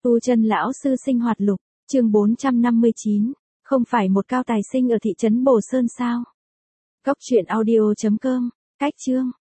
Tu Chân lão sư sinh hoạt lục, chương 459, không phải một cao tài sinh ở thị trấn Bồ Sơn sao? Góc truyện audio.com, cách chương.